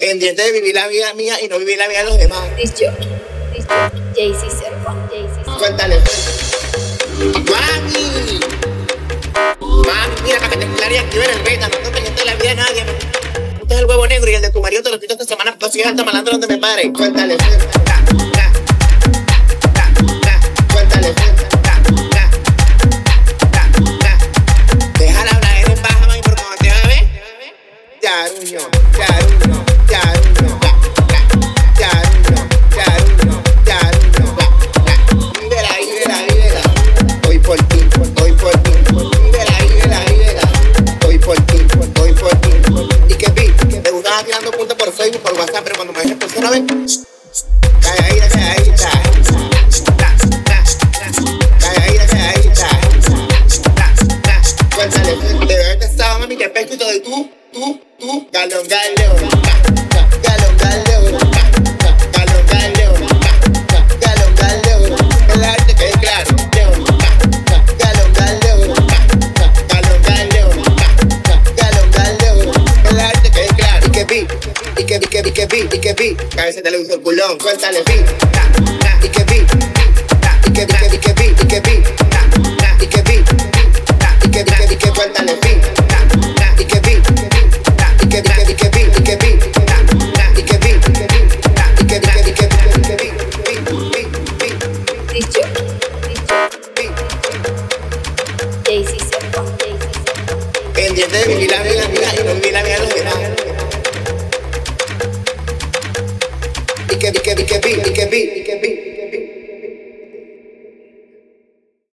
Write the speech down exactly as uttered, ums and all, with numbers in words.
Pendiente de vivir la vida mía y no vivir la vida de los demás. Disc jockey, disc jockey, Jay-Z Serpa, Jay-Z. Cuéntale. Mami. Mami, mira, para que te clare y activen el beta. No estoy pendiente de la vida de nadie. Este es el huevo negro y el de tu marido te lo quito esta semana. Pues sigues hasta malandro donde me pare. Cuéntale. Cuéntale. Déjala hablar, eres baja, mami, porque cuando te va a ver, Yaruño, Yaruño, Yaruño, Yaruño, Yaruño, Yaruño. Vívela, vívela, vívela. Hoy por ti, hoy por ti. Vívela, vívela, vívela. Hoy por ti, hoy por ti. Y que vi, me gustaba tirando puntos por Facebook, por WhatsApp, pero cuando me dejes persona, ven. Calladita, calladita. Calladita, calladita. Cuéntale, de verdad te estaba, mami, que pesco y todo, y tú, tú, tú, galón, galeo, galón, galeo, galón, galeo, galón, galeo, el arte que es claro, galón, galeo, galón, galeo, galón, galeo, el arte que es claro, y que vi, y que vi, que vi, que vi, y que vi, cabeza de televisor culón, cuéntale, vi, y que vi, y que vi, que vi, que vi, y que vi, y que vi, y que vi, que vi, que cuéntale, vi, y que vi, y que vi, que vi, que vi, y que vi, y que vi, y que vi, que vi, que vi, que vi, Disc jockey, disc jockey, Jay-Z Serpa, Jay-Z. pendiente de vivir la vida mía y no vivir la vida de los demás. Y que vi, que vi, que vi, y que vi, y que vi.